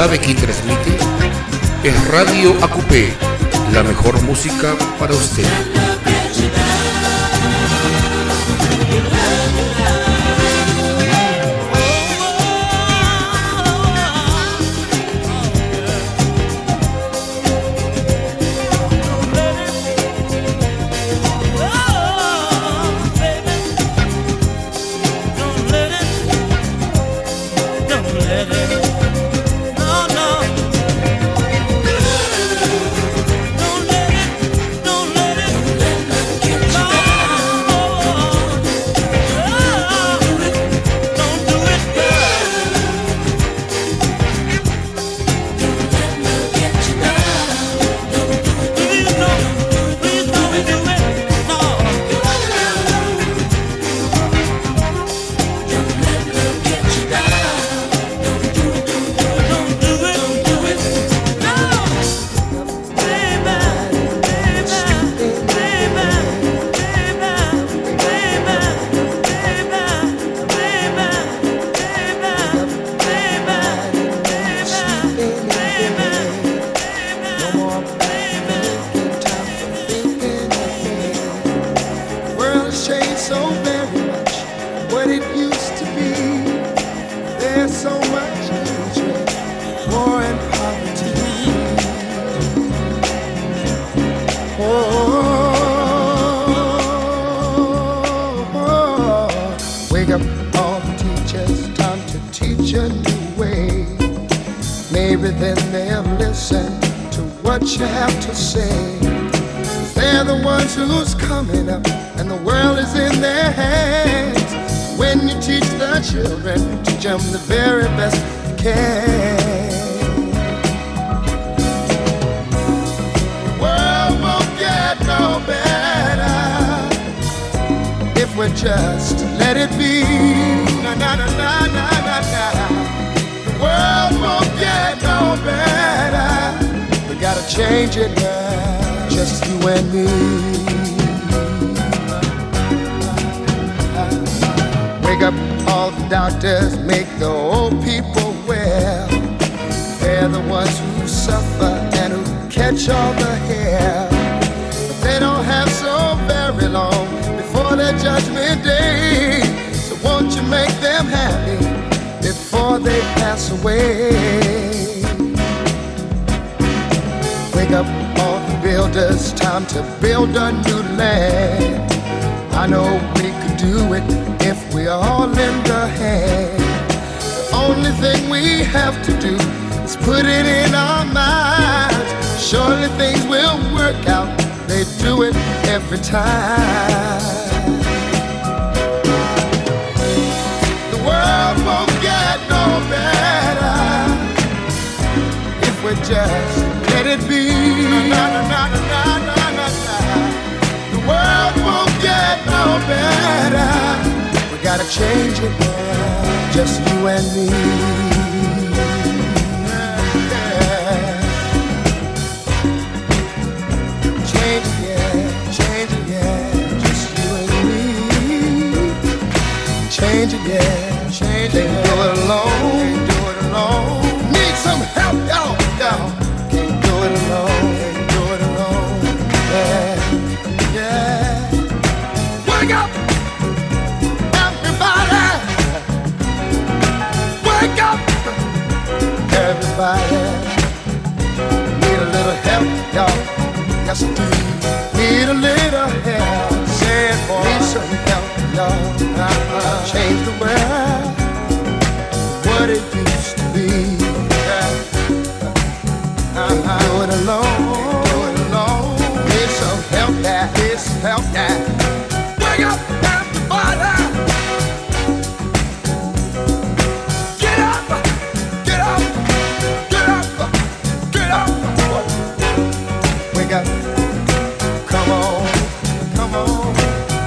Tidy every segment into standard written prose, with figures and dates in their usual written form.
¿Sabe quién transmite? Es Radio Acupé, la mejor música para usted.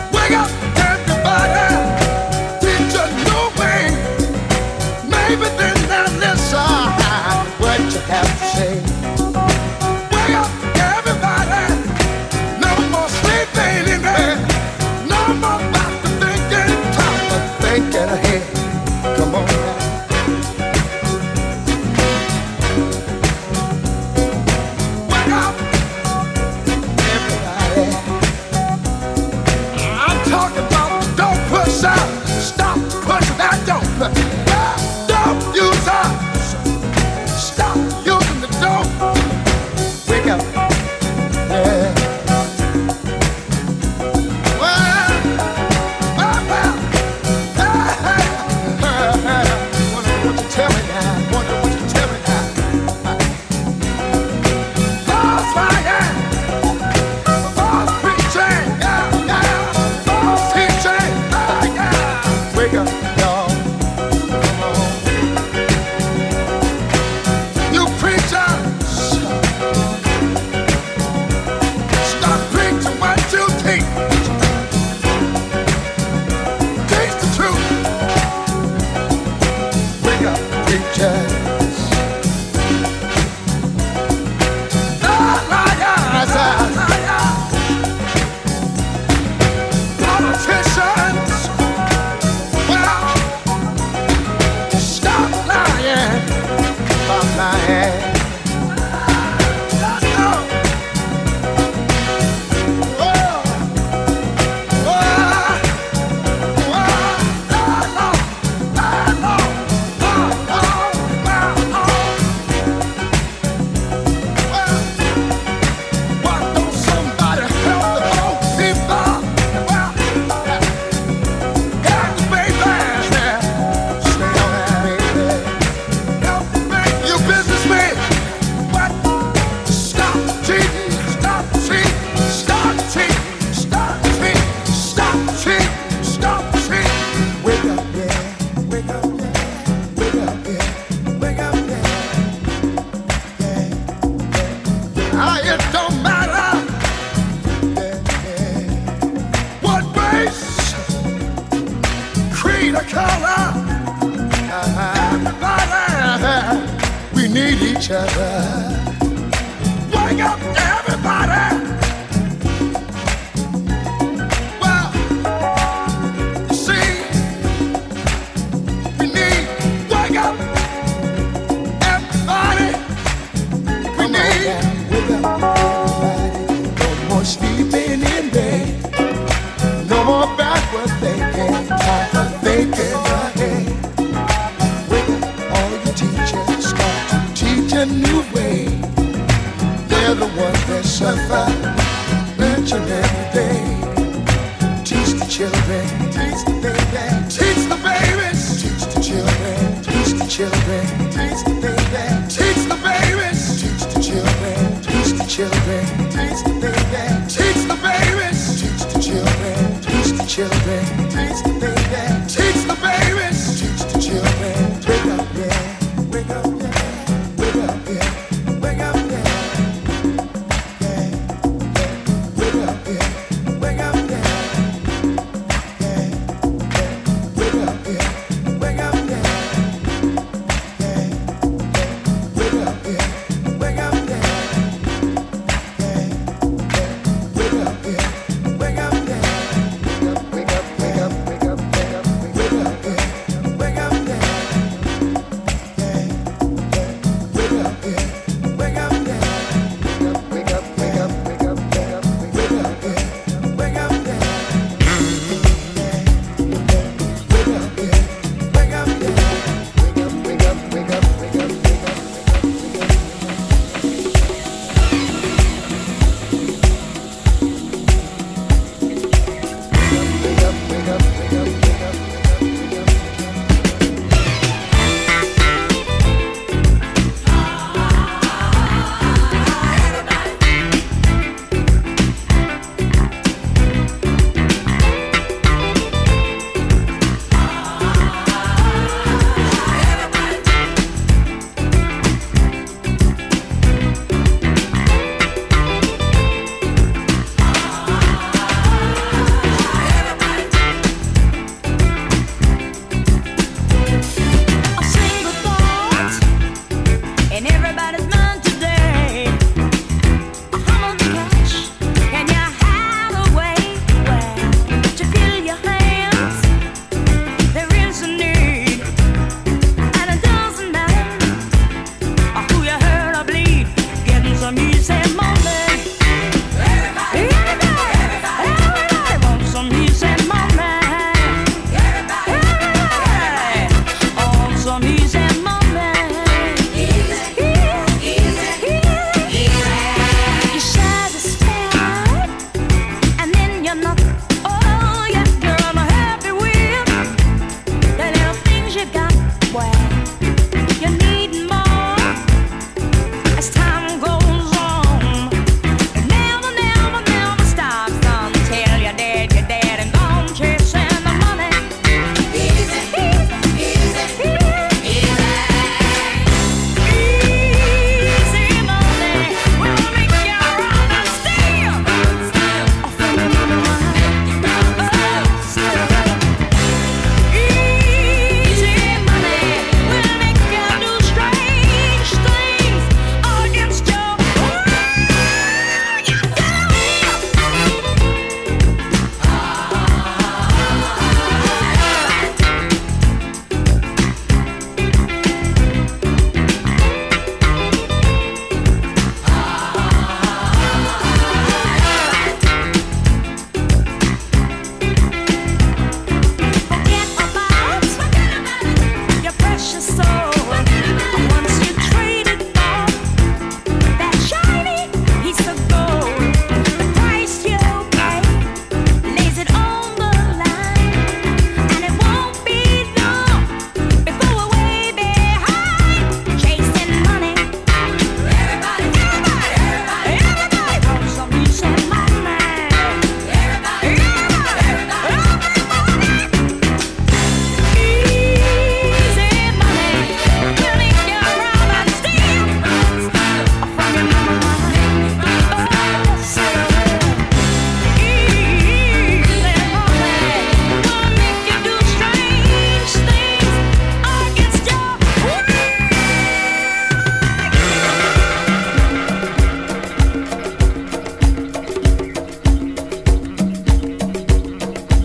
Everything Wake up,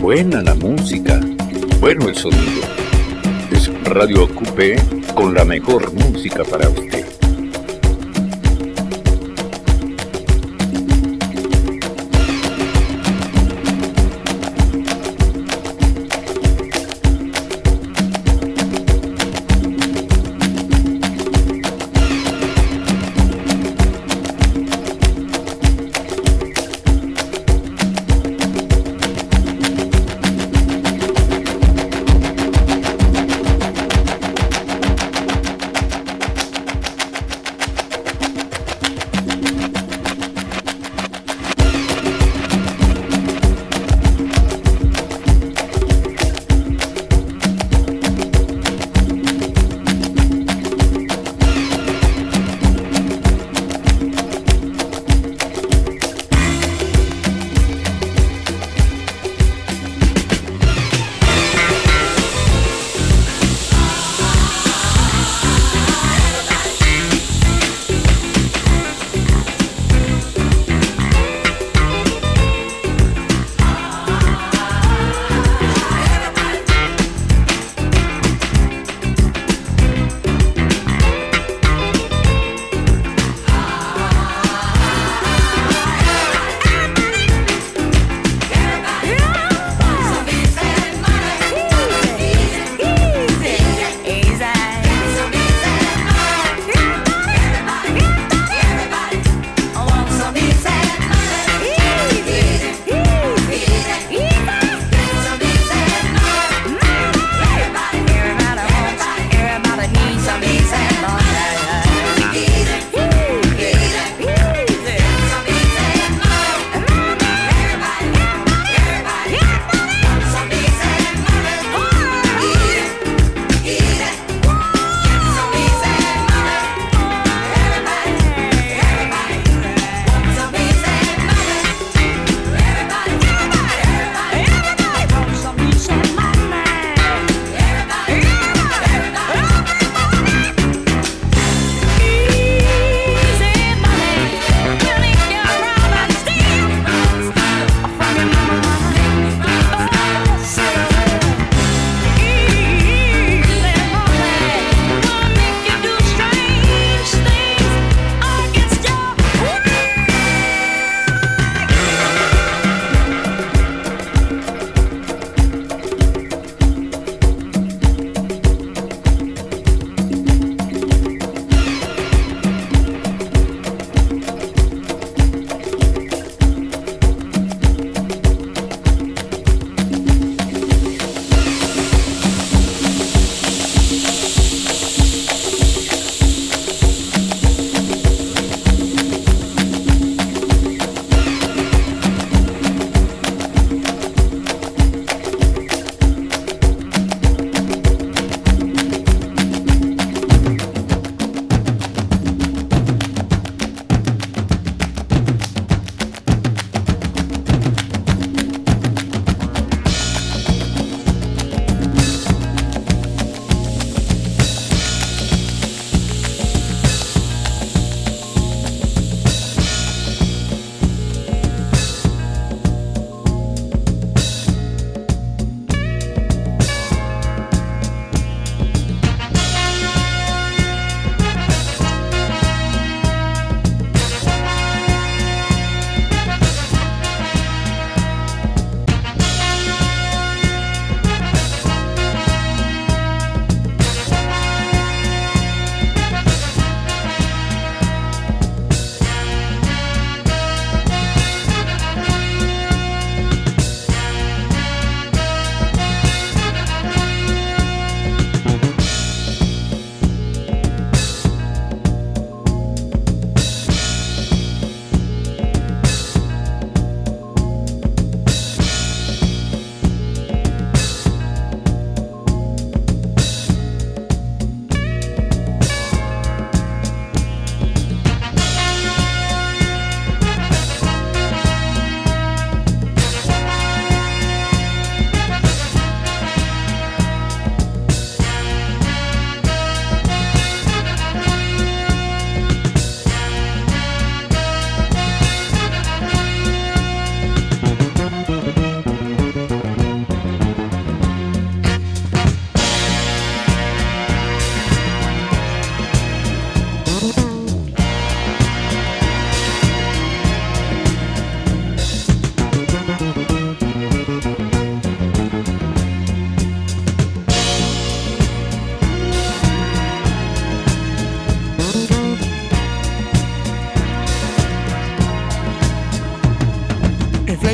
buena la música, bueno el sonido. Es Radio Ocupe con la mejor música para usted.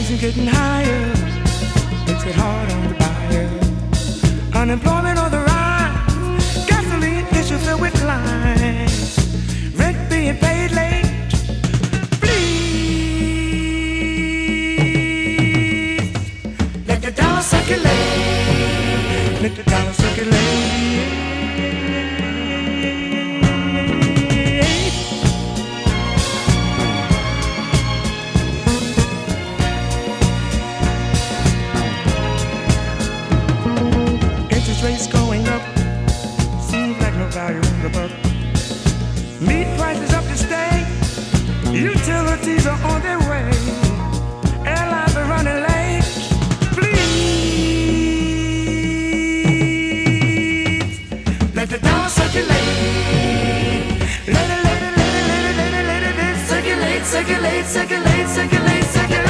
Inflation getting higher, makes it hard on the buyer. Unemployment on the rise, gasoline issues filled with lines, rent being paid late. Please let the dollar circulate. Let the dollar circulate. Rates going up, seems like no value in the buck. Meat prices up to stay, utilities are on their way, airlines are running late. Please let the dollar circulate. Let it circulate, circulate, circulate, circulate, circulate.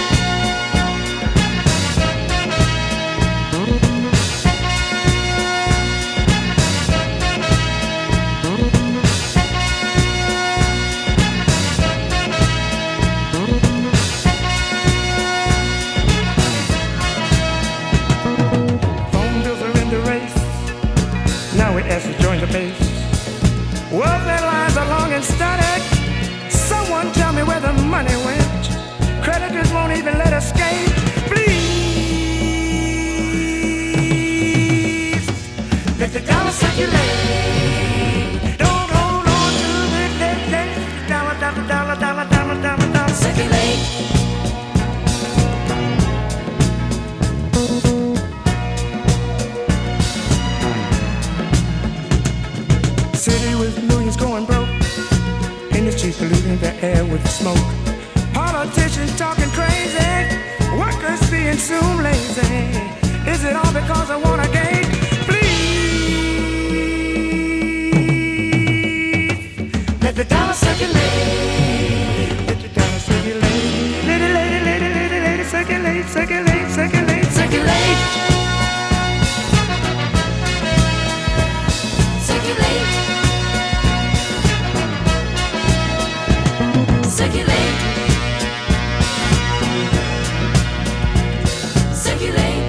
As we join the base, welfare lines are long and static. Someone tell me where the money went. Creditors won't even let us escape. Please let the dollar circulate. Don't hold on to the dollar, dollar, dollar, dollar, dollar, dollar, dollar, circulate. City with millions going broke, industries polluting the air with smoke, politicians talking crazy, workers being soon lazy. Is it all because I want a gain? Please let the dollar circulate. Let the dollar circulate. Lady, lady, lady, lady, lady, circulate, circulate, circulate, circulate. Circulate. Circulate. Circulate.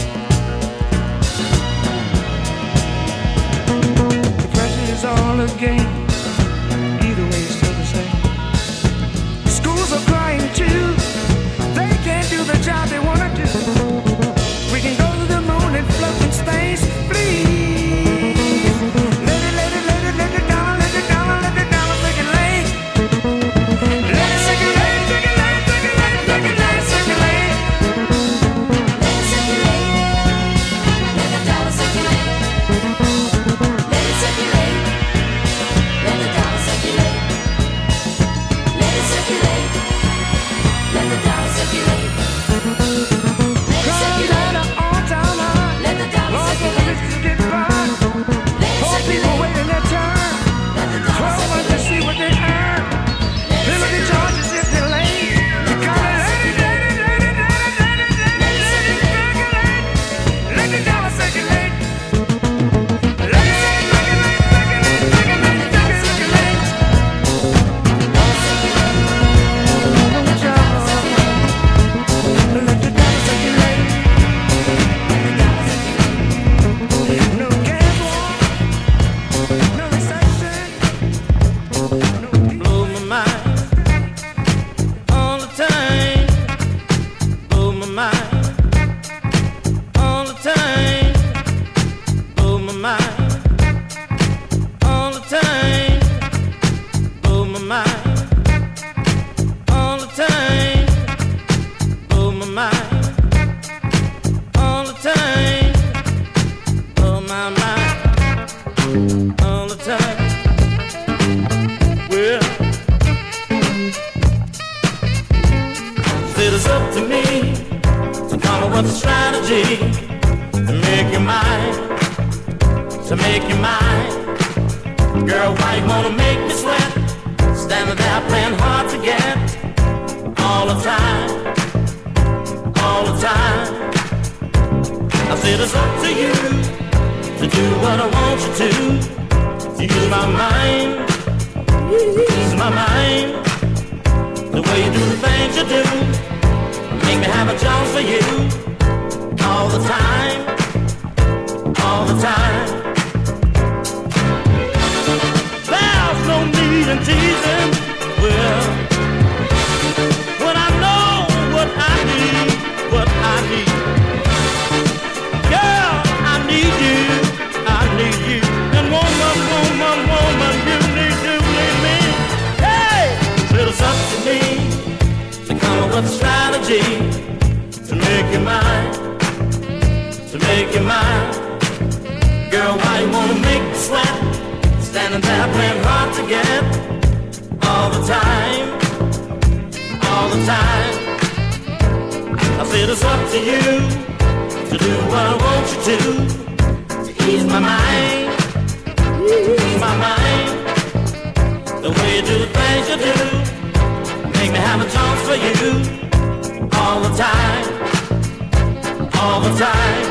The pressure is all a game. Either way it's still the same. Schools are crying too. They can't do the job they want to do. We can go to the moon and float in space. Please let it, let it, let it, let it down, let it down, let it down, circulate. Let it circulate, circulate, circulate, circulate, circulate. Let it circulate. Let the dollar circulate. Let it circulate. Let the dollar circulate. Let it circulate. Let the dollar circulate. Let it circulate. Let the dollar circulate. Let it circulate. Waiting their turn. Let the dollar circulate. To see what they earn. Penalty charges if they're late. You gotta let it, let it, let it, let it, let it, let it, let it circulate. Let the dollar circulate. Let it circulate, circulate, circulate, circulate. Let the dollar circulate. No gas war, no recession, no Blow my mind all the time. Blow my mind all the time. Blow my mind all the time. Blow my mind all the time. Blow my mind all the time. Blow my mind all the time. Well, it is up to me to come up with a strategy to make you mine, to make you mine. Girl, why you wanna make me sweat? Standing there playing hard to get all the time, all the time. I said it's up to you to do what I want you to use my mind, use my mind. The way you do the things you do Make me have a chance for you all the time, all the time. There's no need in teasing. Well, when I know what I need, what I need. Girl, I need you, I need you. And woman, woman, woman, you need me. Hey, it's up to me to come up with a strategy to make you mine, to make you mine. Girl, why you wanna make me sweat? Standing there playing hard to get all the time, all the time. I said it's up to you to do what I want you to ease my mind, ease my mind. The way you do the things you do, make me have a chance for you all the time, all the time.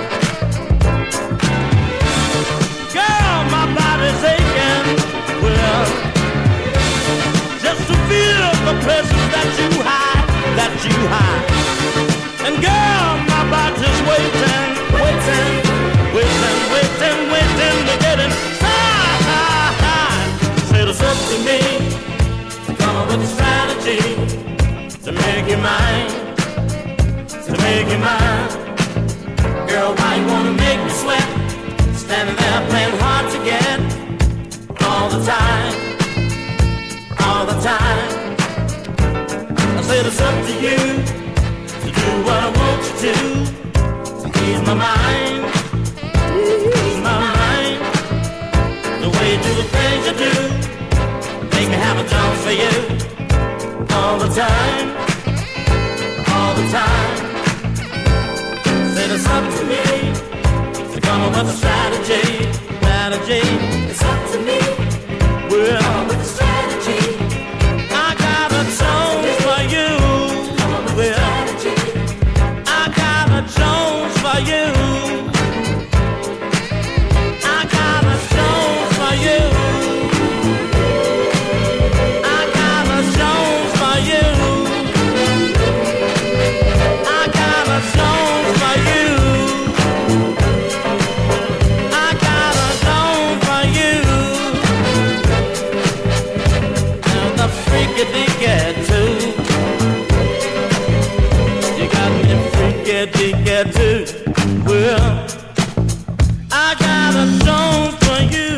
Girl, my body's aching, well, just to feel the pleasure that you hide, that you hide. And girl, my body's waiting, waiting, waiting, waiting, waiting to get inside. Said it's up to me to come up with a strategy to make you mine, to make you mine. Girl, why you wanna make me sweat? Standing there playing hard to get all the time, all the time. I said it's up to you to do what I want you to ease my mind, ease my mind. The way you do the things you do, make me have a chance for you all the time, all the time. Said it's up to me to come up with a strategy, strategy. It's up to me, well, come up with a strategy. I got a Jones for you, well, I got a Jones for you. I got a Jones for you. I got a Jones for you. I got a Jones for you. I got a Jones for you. And the freaky dicky too. You got me freaky dicky too. Well, I got a Jones for you.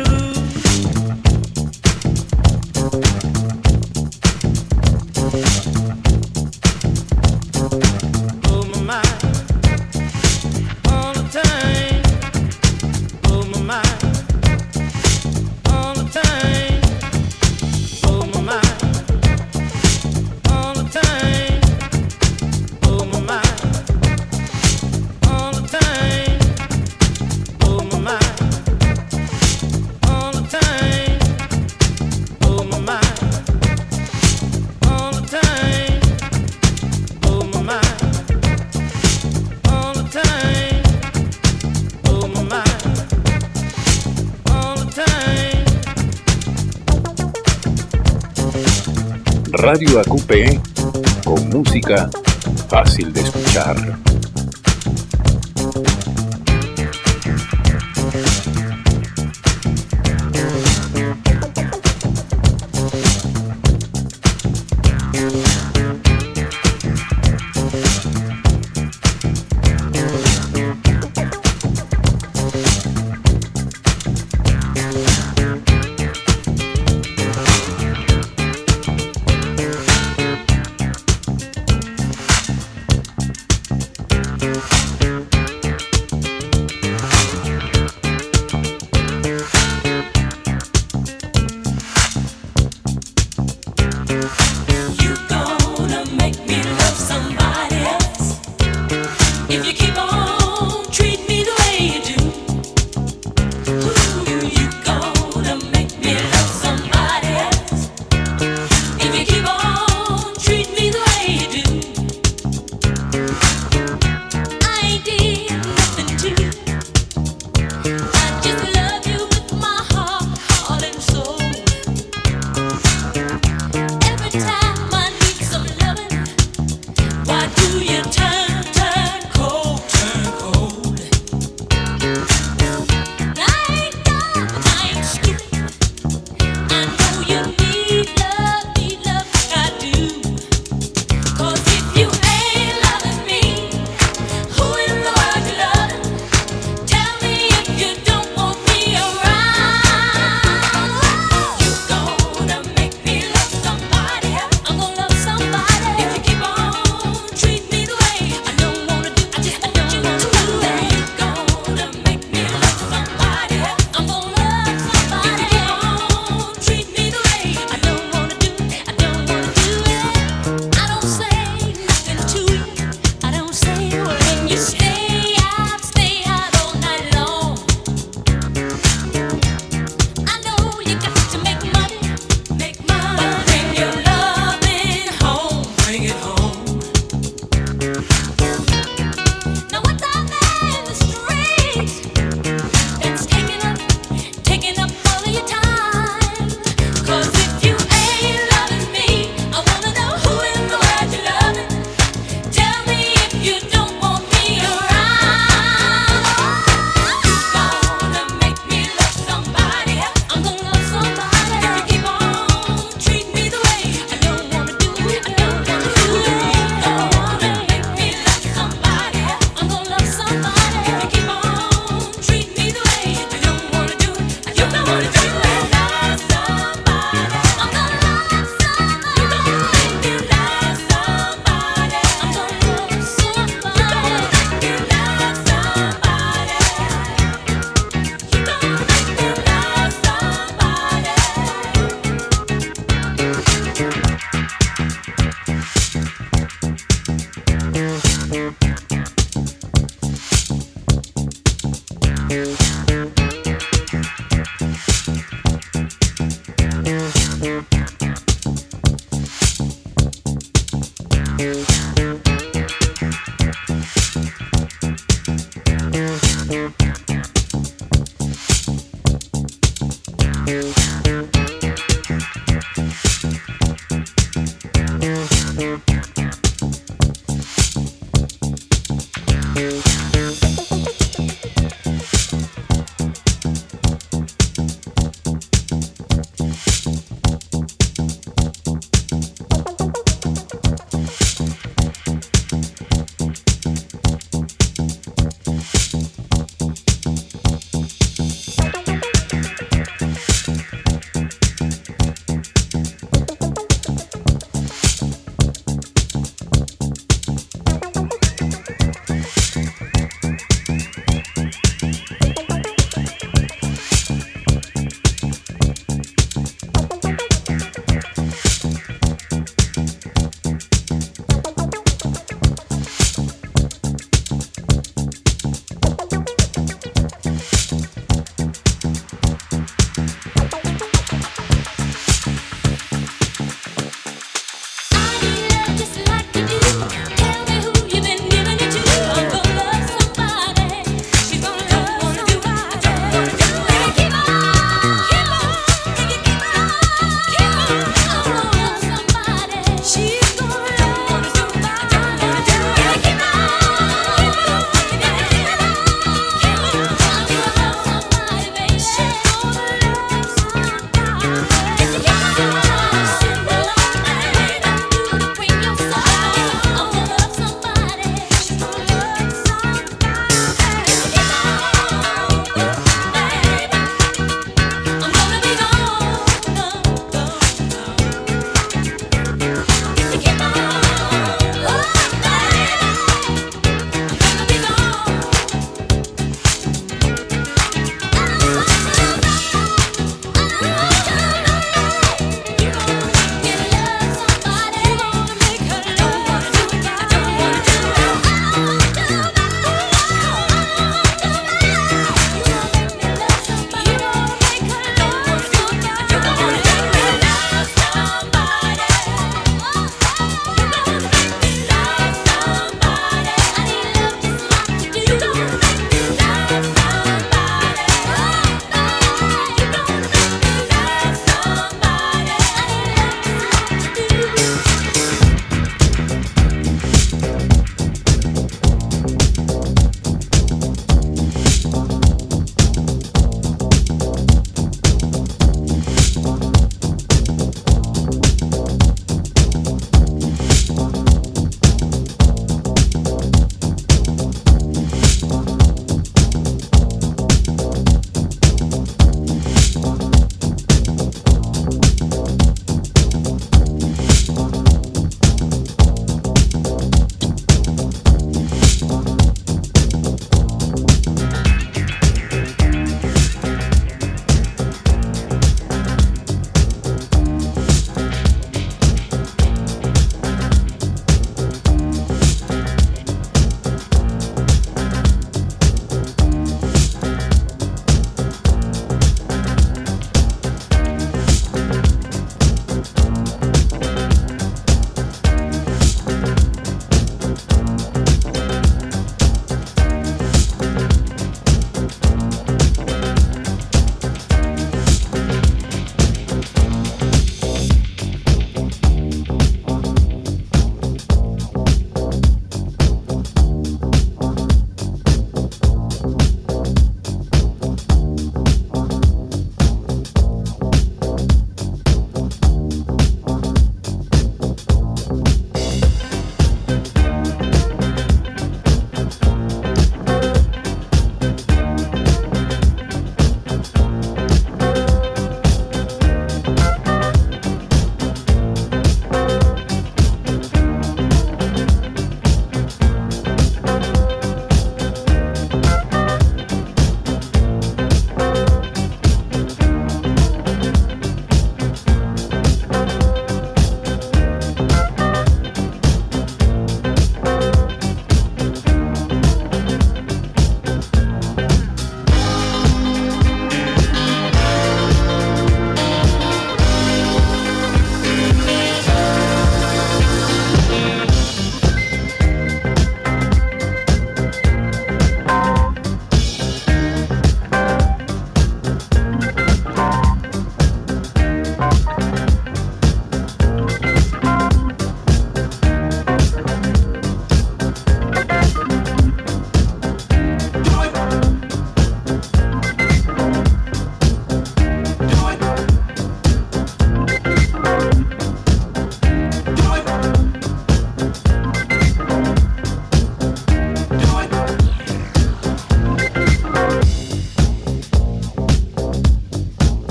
Oh my mind, all the time. Oh my mind, all the time. Oh my mind, all the time. Oh my mind, all the time. Oh my mind, all the time. Oh my mind, all the time. Oh my mind, all the time. Oh my mind, all the time. Radio AQP, con música fácil de escuchar. Every time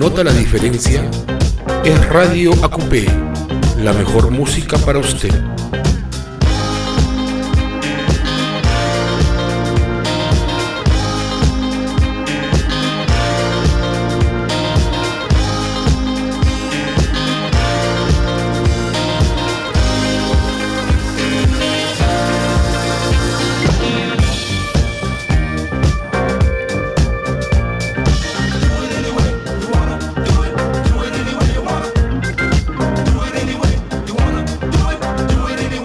nota la diferencia, es Radio AQP, la mejor música para usted. Do it anyway.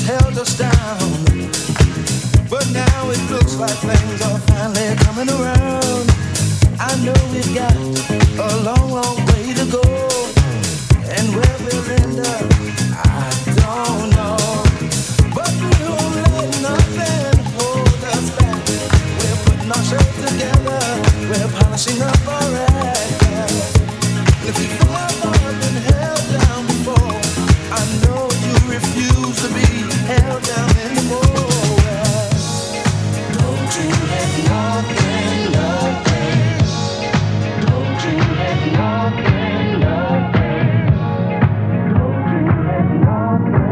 held us down. But now it looks like things are finally coming around. I know we've got a long, long way to go. And where we'll end up, I don't know. But we won't let nothing hold us back. We're putting ourselves together. We're polishing up our act. If you've ever been held down before, I know you refuse to be held down anymore. Don't you let nothing, don't you let nothing, don't you let nothing.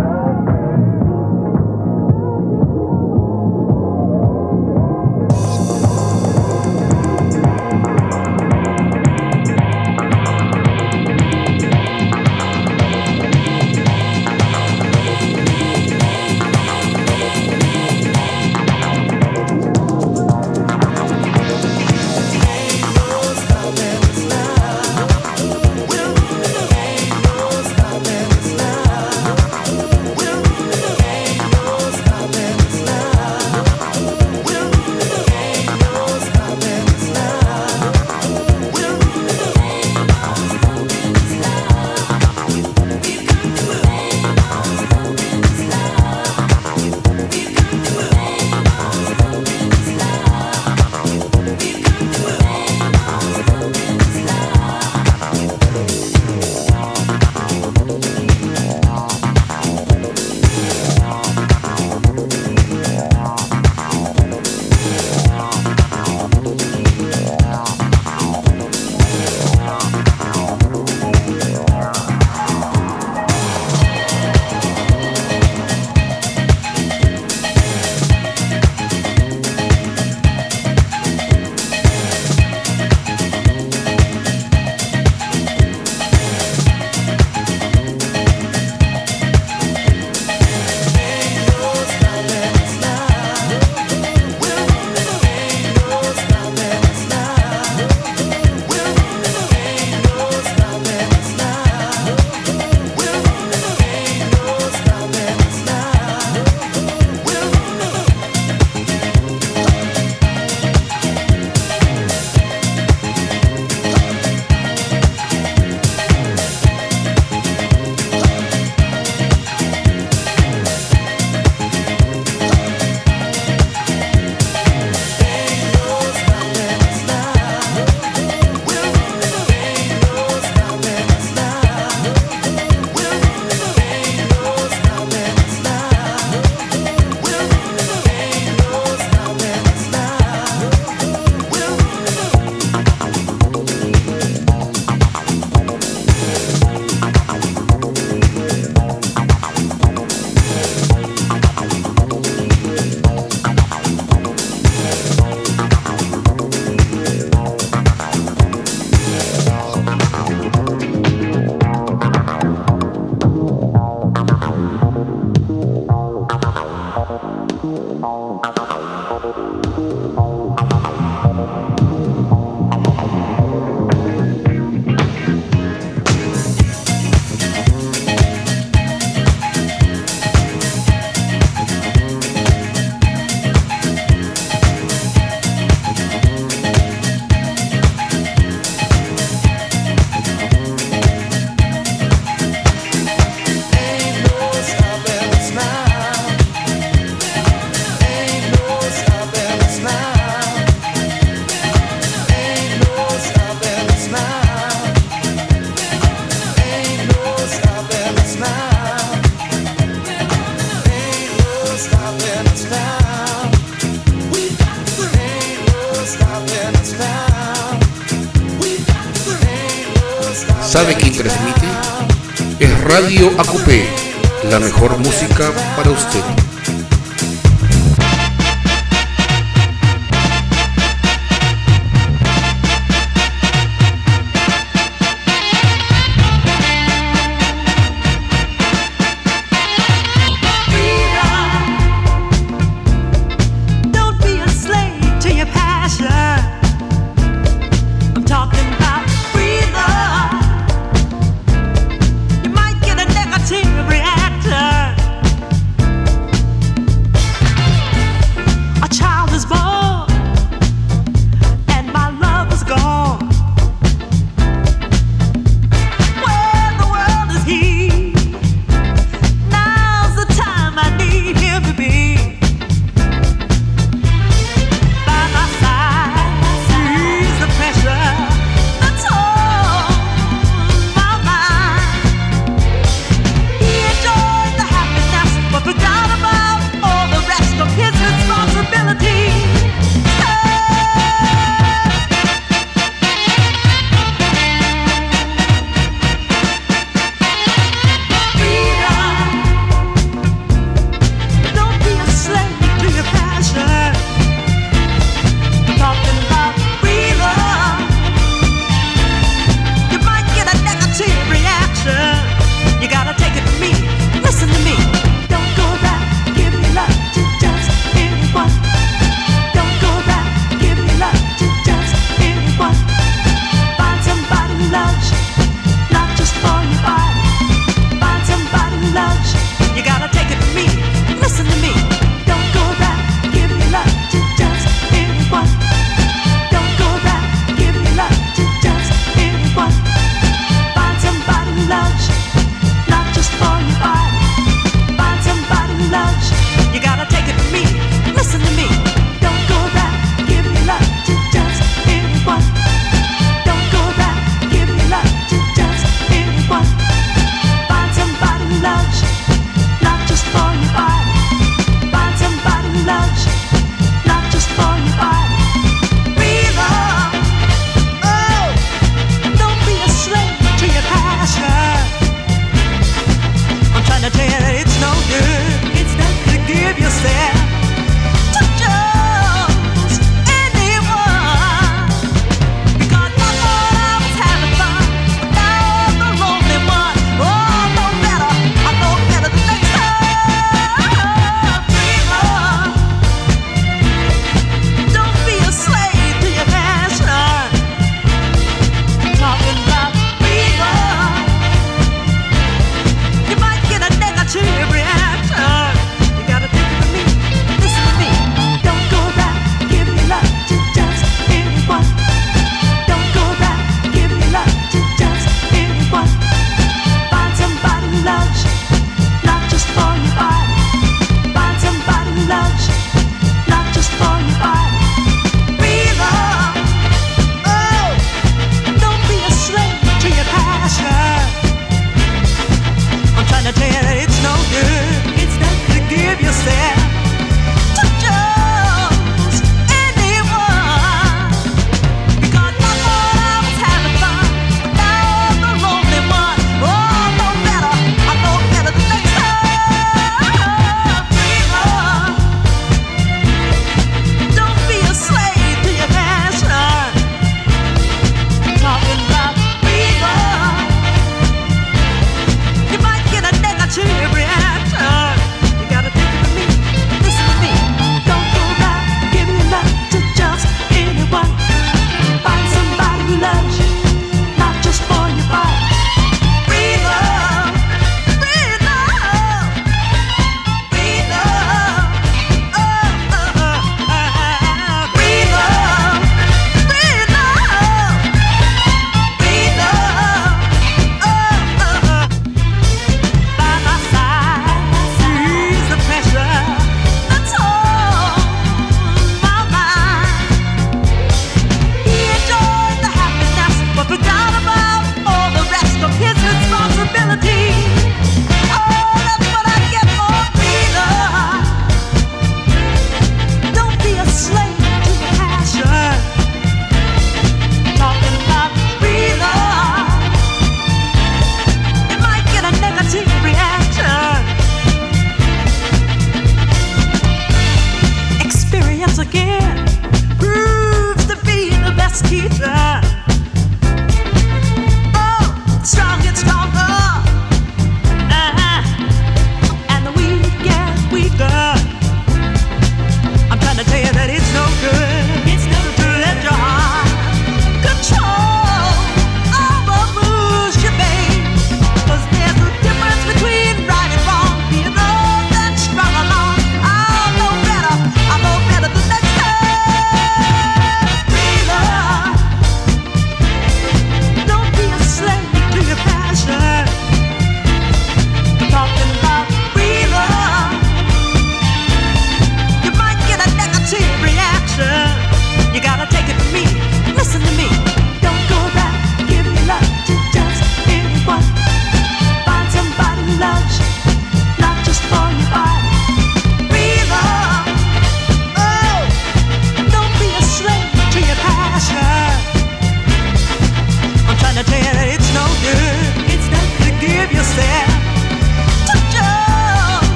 ¿Sabe quién transmite? Es Radio ACUPE, la mejor música para usted.